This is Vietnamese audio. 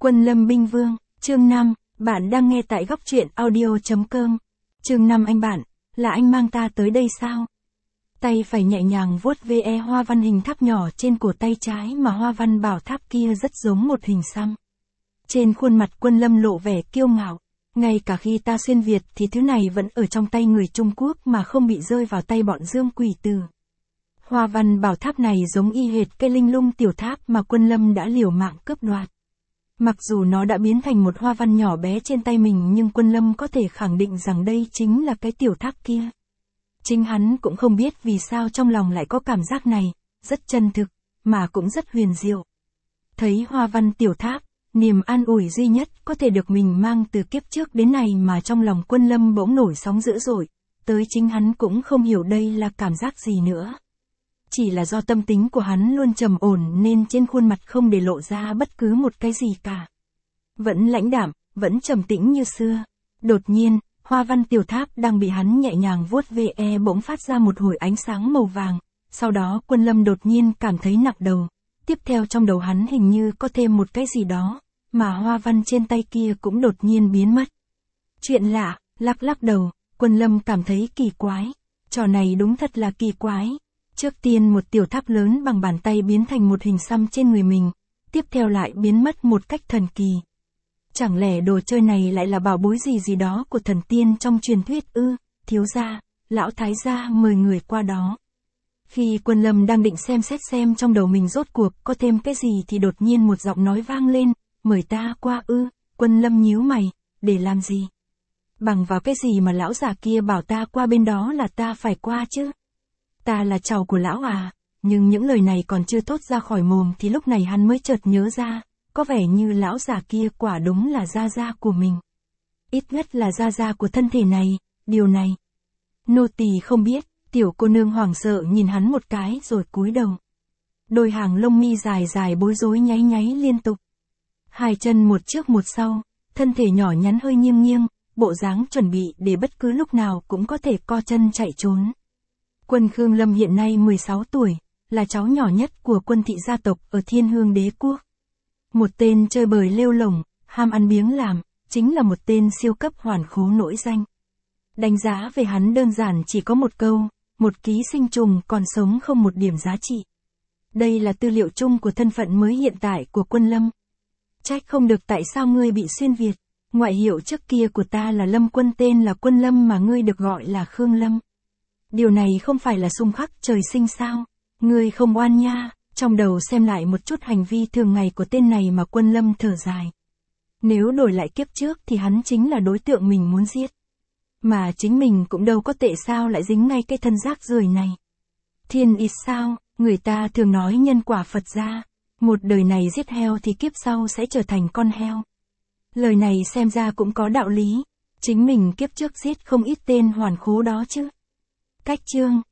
Quân Lâm Binh Vương, chương 5, bạn đang nghe tại góc truyện audio.com. Chương 5 anh bạn, là anh mang ta tới đây sao? Tay phải nhẹ nhàng vuốt ve hoa văn hình tháp nhỏ trên cổ tay trái mà hoa văn bảo tháp kia rất giống một hình xăm. Trên khuôn mặt Quân Lâm lộ vẻ kiêu ngạo, ngay cả khi ta xuyên Việt thì thứ này vẫn ở trong tay người Trung Quốc mà không bị rơi vào tay bọn Dương Quỷ Tử. Hoa văn bảo tháp này giống y hệt cây linh lung tiểu tháp mà Quân Lâm đã liều mạng cướp đoạt. Mặc dù nó đã biến thành một hoa văn nhỏ bé trên tay mình nhưng Quân Lâm có thể khẳng định rằng đây chính là cái tiểu tháp kia. Chính hắn cũng không biết vì sao trong lòng lại có cảm giác này, rất chân thực, mà cũng rất huyền diệu. Thấy hoa văn tiểu tháp, niềm an ủi duy nhất có thể được mình mang từ kiếp trước đến nay mà trong lòng Quân Lâm bỗng nổi sóng dữ dội, tới chính hắn cũng không hiểu đây là cảm giác gì nữa. Chỉ là do tâm tính của hắn luôn trầm ổn nên trên khuôn mặt không để lộ ra bất cứ một cái gì cả. Vẫn lãnh đạm, vẫn trầm tĩnh như xưa. Đột nhiên, hoa văn tiểu tháp đang bị hắn nhẹ nhàng vuốt ve bỗng phát ra một hồi ánh sáng màu vàng. Sau đó Quân Lâm đột nhiên cảm thấy nặng đầu. Tiếp theo trong đầu hắn hình như có thêm một cái gì đó, mà hoa văn trên tay kia cũng đột nhiên biến mất. Chuyện lạ, lắc đầu, Quân Lâm cảm thấy kỳ quái. Trò này đúng thật là kỳ quái. Trước tiên một tiểu tháp lớn bằng bàn tay biến thành một hình xăm trên người mình, tiếp theo lại biến mất một cách thần kỳ. Chẳng lẽ đồ chơi này lại là bảo bối gì đó của thần tiên trong truyền thuyết ư? Thiếu gia, lão thái gia mời người qua đó. Khi Quân Lâm đang định xem xét xem trong đầu mình rốt cuộc có thêm cái gì thì đột nhiên một giọng nói vang lên, mời ta qua ư? Quân Lâm nhíu mày, để làm gì? Bằng vào cái gì mà lão già kia bảo ta qua bên đó là ta phải qua chứ? Ta là cháu của lão à? Nhưng những lời này còn chưa thốt ra khỏi mồm thì lúc này hắn mới chợt nhớ ra, có vẻ như lão già kia quả đúng là gia gia của mình. Ít nhất là gia gia của thân thể này, điều này. Nô tỳ không biết, tiểu cô nương hoảng sợ nhìn hắn một cái rồi cúi đầu. Đôi hàng lông mi dài bối rối nháy liên tục. Hai chân một trước một sau, thân thể nhỏ nhắn hơi nghiêng, bộ dáng chuẩn bị để bất cứ lúc nào cũng có thể co chân chạy trốn. Quân Khương Lâm hiện nay 16 tuổi, là cháu nhỏ nhất của quân thị gia tộc ở Thiên Hương Đế Quốc. Một tên chơi bời lêu lổng, ham ăn biếng làm, chính là một tên siêu cấp hoàn khố nổi danh. Đánh giá về hắn đơn giản chỉ có một câu, một ký sinh trùng còn sống không một điểm giá trị. Đây là tư liệu chung của thân phận mới hiện tại của Quân Lâm. Trách không được tại sao ngươi bị xuyên Việt, ngoại hiệu trước kia của ta là Lâm Quân tên là Quân Lâm mà ngươi được gọi là Khương Lâm. Điều này không phải là xung khắc trời sinh sao? Ngươi không oan nha. Trong đầu xem lại một chút hành vi thường ngày của tên này mà Quân Lâm thở dài. Nếu đổi lại kiếp trước thì hắn chính là đối tượng mình muốn giết. Mà chính mình cũng đâu có tệ sao lại dính ngay cái thân rác rưởi này. Thiên ít sao, người ta thường nói nhân quả Phật gia. Một đời này giết heo thì kiếp sau sẽ trở thành con heo. Lời này xem ra cũng có đạo lý. Chính mình kiếp trước giết không ít tên hoàn khố đó chứ. Cách chương,